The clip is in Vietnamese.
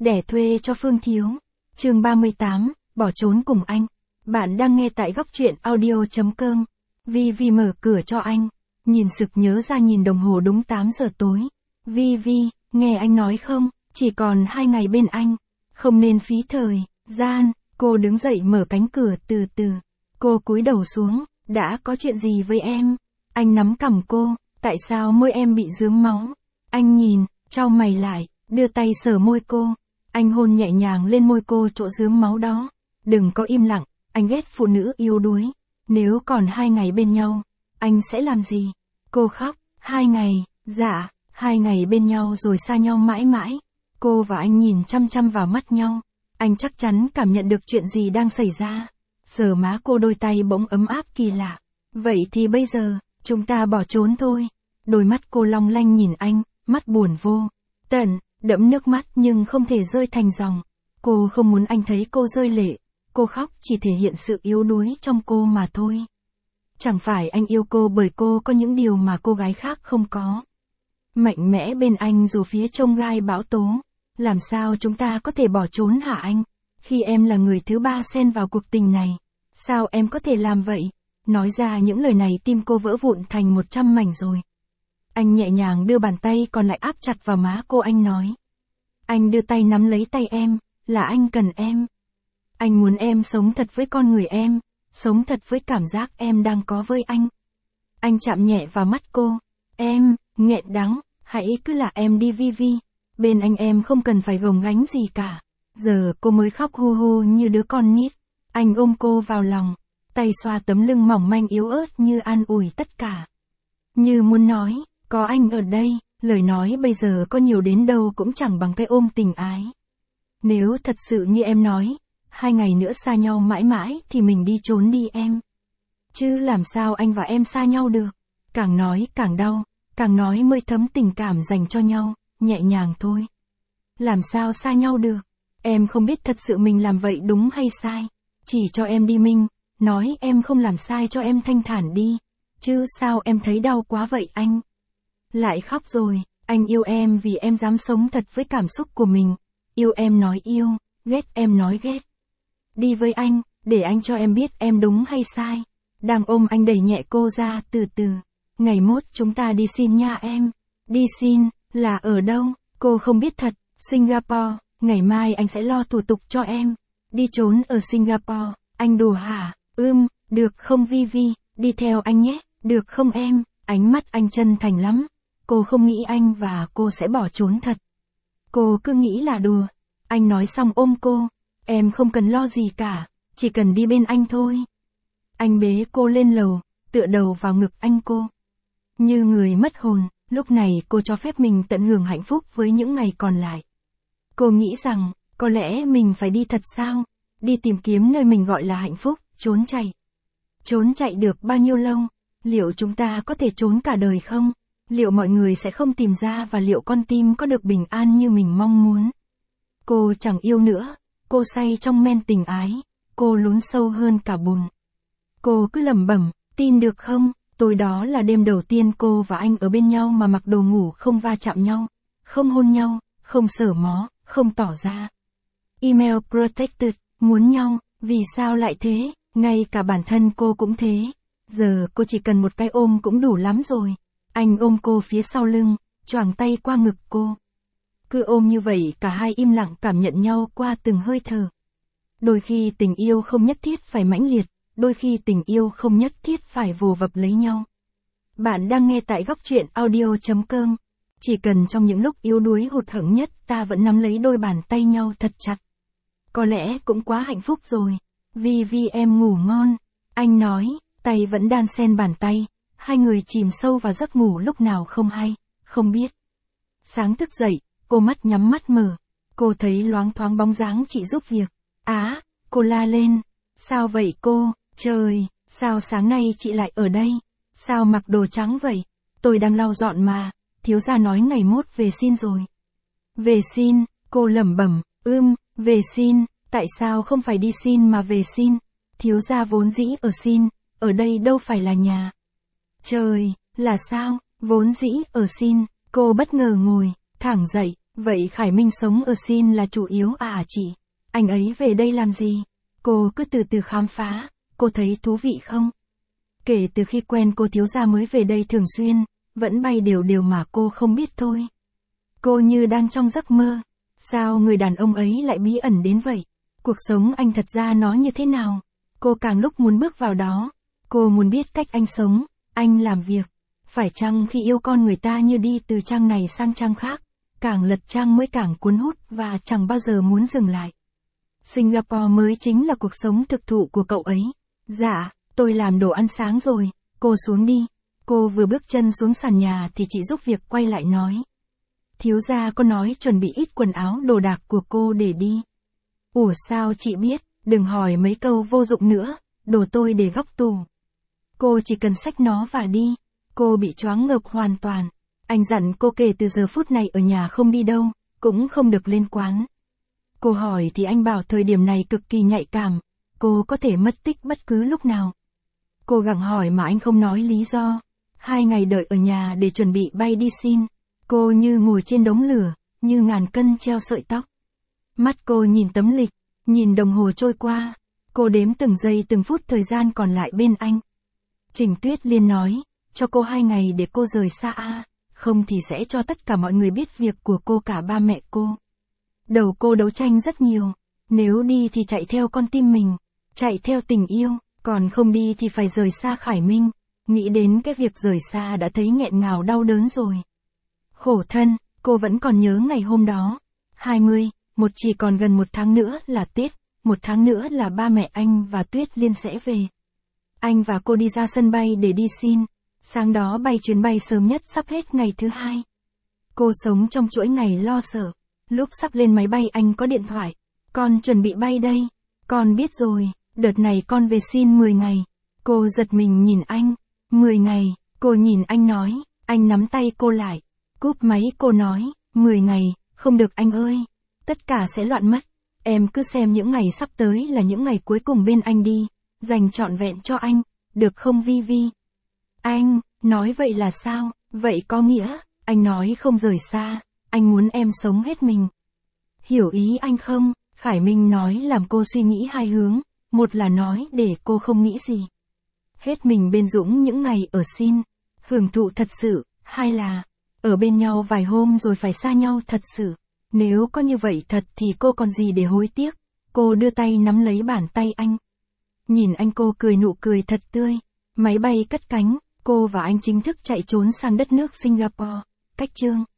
đẻ thuê cho Phương Thiếu. Chương 38, bỏ trốn cùng anh. Bạn đang nghe tại góc truyện audio.com. Vi mở cửa cho anh. Nhìn sực nhớ ra nhìn đồng hồ đúng 8 giờ tối. Vi, nghe anh nói không, chỉ còn 2 ngày bên anh. Không nên phí thời, gian. Cô đứng dậy mở cánh cửa từ từ. Cô cúi đầu xuống, đã có chuyện gì với em? Anh nắm cằm cô, tại sao môi em bị rướm máu? Anh nhìn, chau mày lại, đưa tay sờ môi cô. Anh hôn nhẹ nhàng lên môi cô chỗ rướm máu đó. Đừng có im lặng, anh ghét phụ nữ yếu đuối. Nếu còn 2 ngày bên nhau, anh sẽ làm gì? Cô khóc, 2 ngày, dạ, 2 ngày bên nhau rồi xa nhau mãi mãi. Cô và anh nhìn chăm chăm vào mắt nhau. Anh chắc chắn cảm nhận được chuyện gì đang xảy ra. Sờ má cô đôi tay bỗng ấm áp kỳ lạ. Vậy thì bây giờ, chúng ta bỏ trốn thôi. Đôi mắt cô long lanh nhìn anh, mắt buồn vô tận, đẫm nước mắt nhưng không thể rơi thành dòng. Cô không muốn anh thấy cô rơi lệ. Cô khóc chỉ thể hiện sự yếu đuối trong cô mà thôi. Chẳng phải anh yêu cô bởi cô có những điều mà cô gái khác không có. Mạnh mẽ bên anh dù phía trông gai bão tố. Làm sao chúng ta có thể bỏ trốn hả anh? Khi em là người thứ ba xen vào cuộc tình này. Sao em có thể làm vậy? Nói ra những lời này tim cô vỡ vụn thành 100 mảnh rồi. Anh nhẹ nhàng đưa bàn tay còn lại áp chặt vào má cô, anh nói. Anh đưa tay nắm lấy tay em, là anh cần em. Anh muốn em sống thật với con người em, sống thật với cảm giác em đang có với anh. Anh chạm nhẹ vào mắt cô. Em, nghẹn đắng, hãy cứ là em đi Vi. Bên anh em không cần phải gồng gánh gì cả. Giờ cô mới khóc hu hu như đứa con nít. Anh ôm cô vào lòng, tay xoa tấm lưng mỏng manh yếu ớt như an ủi tất cả. Như muốn nói, có anh ở đây, lời nói bây giờ có nhiều đến đâu cũng chẳng bằng cái ôm tình ái. Nếu thật sự như em nói, 2 ngày nữa xa nhau mãi mãi thì mình đi trốn đi em. Chứ làm sao anh và em xa nhau được. Càng nói càng đau, càng nói mới thấm tình cảm dành cho nhau, nhẹ nhàng thôi. Làm sao xa nhau được. Em không biết thật sự mình làm vậy đúng hay sai. Chỉ cho em đi Minh, nói em không làm sai cho em thanh thản đi. Chứ sao em thấy đau quá vậy anh? Lại khóc rồi, anh yêu em vì em dám sống thật với cảm xúc của mình. Yêu em nói yêu, ghét em nói ghét. Đi với anh, để anh cho em biết em đúng hay sai. Đang ôm anh đẩy nhẹ cô ra từ từ. Ngày mốt chúng ta đi xin nha em. Đi xin, là ở đâu? Cô không biết thật. Singapore, ngày mai anh sẽ lo thủ tục cho em. Đi trốn ở Singapore, anh đùa hả? Được không Vi, đi theo anh nhé, được không em? Ánh mắt anh chân thành lắm. Cô không nghĩ anh và cô sẽ bỏ trốn thật. Cô cứ nghĩ là đùa. Anh nói xong ôm cô. Em không cần lo gì cả, chỉ cần đi bên anh thôi. Anh bế cô lên lầu, tựa đầu vào ngực anh cô. Như người mất hồn, lúc này cô cho phép mình tận hưởng hạnh phúc với những ngày còn lại. Cô nghĩ rằng, có lẽ mình phải đi thật sao? Đi tìm kiếm nơi mình gọi là hạnh phúc, trốn chạy. Trốn chạy được bao nhiêu lâu? Liệu chúng ta có thể trốn cả đời không? Liệu mọi người sẽ không tìm ra và liệu con tim có được bình an như mình mong muốn? Cô chẳng yêu nữa. Cô say trong men tình ái. Cô lún sâu hơn cả bùn. Cô cứ lẩm bẩm, tin được không? Tối đó là đêm đầu tiên cô và anh ở bên nhau mà mặc đồ ngủ không va chạm nhau, không hôn nhau, không sờ mó, không tỏ ra. Email protected, muốn nhau, vì sao lại thế? Ngay cả bản thân cô cũng thế. Giờ cô chỉ cần một cái ôm cũng đủ lắm rồi. Anh ôm cô phía sau lưng, choàng tay qua ngực cô. Cứ ôm như vậy cả hai im lặng cảm nhận nhau qua từng hơi thở. Đôi khi tình yêu không nhất thiết phải mãnh liệt, đôi khi tình yêu không nhất thiết phải vồ vập lấy nhau. Bạn đang nghe tại góc truyện audio.com. Chỉ cần trong những lúc yếu đuối hụt hẫng nhất ta vẫn nắm lấy đôi bàn tay nhau thật chặt. Có lẽ cũng quá hạnh phúc rồi. Vi em ngủ ngon. Anh nói, tay vẫn đan xen bàn tay. Hai người chìm sâu vào giấc ngủ lúc nào không hay, không biết. Sáng thức dậy, cô mắt nhắm mắt mở. Cô thấy loáng thoáng bóng dáng chị giúp việc. Cô la lên. Sao vậy cô? Trời, sao sáng nay chị lại ở đây? Sao mặc đồ trắng vậy? Tôi đang lau dọn mà. Thiếu gia nói ngày mốt về xin rồi. Về xin, cô lẩm bẩm. Về xin, tại sao không phải đi xin mà về xin? Thiếu gia vốn dĩ ở xin, ở đây đâu phải là nhà. Trời, là sao? Vốn dĩ ở xin, cô bất ngờ ngồi thẳng dậy, Vậy Khải Minh sống ở Sin là chủ yếu à chị? Anh ấy về đây làm gì? Cô cứ từ từ khám phá, cô thấy thú vị không? Kể từ khi quen cô thiếu gia mới về đây thường xuyên, vẫn bay đều đều mà cô không biết thôi. Cô như đang trong giấc mơ. Sao người đàn ông ấy lại bí ẩn đến vậy? Cuộc sống anh thật ra nó như thế nào? Cô càng lúc muốn bước vào đó. Cô muốn biết cách anh sống, anh làm việc. Phải chăng khi yêu con người ta như đi từ trang này sang trang khác, càng lật trang mới càng cuốn hút và chẳng bao giờ muốn dừng lại. Singapore mới chính là cuộc sống thực thụ của cậu ấy. Dạ, tôi làm đồ ăn sáng rồi, cô xuống đi. Cô vừa bước chân xuống sàn nhà thì chị giúp việc quay lại nói. Thiếu gia có nói chuẩn bị ít quần áo đồ đạc của cô để đi. Ủa sao chị biết, đừng hỏi mấy câu vô dụng nữa, đồ tôi để góc tủ. Cô chỉ cần xách nó và đi. Cô bị choáng ngợp hoàn toàn. Anh dặn cô kể từ giờ phút này ở nhà không đi đâu, cũng không được lên quán. Cô hỏi thì anh bảo thời điểm này cực kỳ nhạy cảm, cô có thể mất tích bất cứ lúc nào. Cô gặng hỏi mà anh không nói lý do. 2 ngày đợi ở nhà để chuẩn bị bay đi Sin. Cô như ngồi trên đống lửa, như ngàn cân treo sợi tóc. Mắt cô nhìn tấm lịch, nhìn đồng hồ trôi qua. Cô đếm từng giây từng phút thời gian còn lại bên anh. Trình Tuyết Liên nói, cho cô 2 ngày để cô rời xa a, không thì sẽ cho tất cả mọi người biết việc của cô cả ba mẹ cô. Đầu cô đấu tranh rất nhiều, nếu đi thì chạy theo con tim mình, chạy theo tình yêu, còn không đi thì phải rời xa Khải Minh. Nghĩ đến cái việc rời xa đã thấy nghẹn ngào đau đớn rồi. Khổ thân, cô vẫn còn nhớ ngày hôm đó. 20, chỉ còn gần 1 tháng nữa là Tết, 1 tháng nữa là ba mẹ anh và Tuyết Liên sẽ về. Anh và cô đi ra sân bay để đi Sin. Sáng đó bay chuyến bay sớm nhất sắp hết ngày thứ 2. Cô sống trong chuỗi ngày lo sợ. Lúc sắp lên máy bay anh có điện thoại. Con chuẩn bị bay đây. Con biết rồi, đợt này con về Sin 10 ngày. Cô giật mình nhìn anh. 10 ngày, cô nhìn anh nói. Anh nắm tay cô lại. Cúp máy cô nói. 10 ngày, không được anh ơi. Tất cả sẽ loạn mất. Em cứ xem những ngày sắp tới là những ngày cuối cùng bên anh đi. Dành trọn vẹn cho anh. Được không Vi Vi? Anh, nói vậy là sao? Vậy có nghĩa, anh nói không rời xa, anh muốn em sống hết mình. Hiểu ý anh không? Khải Minh nói làm cô suy nghĩ 2 hướng, một là nói để cô không nghĩ gì. Hết mình bên Dũng những ngày ở Sin, hưởng thụ thật sự, 2 là, ở bên nhau vài hôm rồi phải xa nhau thật sự. Nếu có như vậy thật thì cô còn gì để hối tiếc. Cô đưa tay nắm lấy bàn tay anh. Nhìn anh cô cười nụ cười thật tươi. Máy bay cất cánh, cô và anh chính thức chạy trốn sang đất nước Singapore. Cách chương